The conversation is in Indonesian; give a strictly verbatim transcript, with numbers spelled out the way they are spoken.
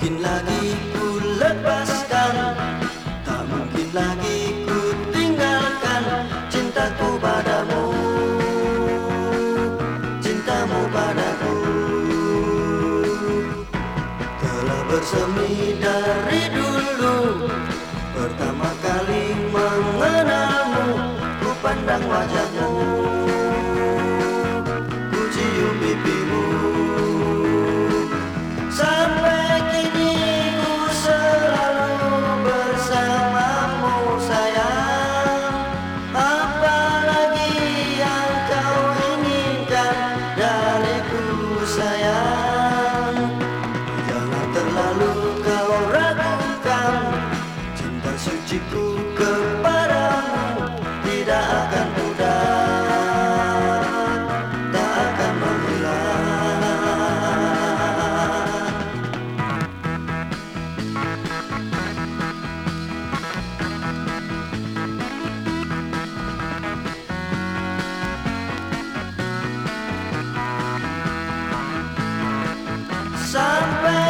mungkin lagi ku lepaskan, tak mungkin lagi ku tinggalkan cintaku padamu, cintamu padaku. Telah bersemi dari dulu, pertama kali mengenalmu, ku pandang wajahmu, ku cium pipimu. Sampai kini ku selalu bersamamu sayang. Apalagi yang kau inginkan dariku sayang. Jangan terlalu kau ragukan, cinta suciku kepadamu tidak akan pudar, tak akan menghilang. Sampai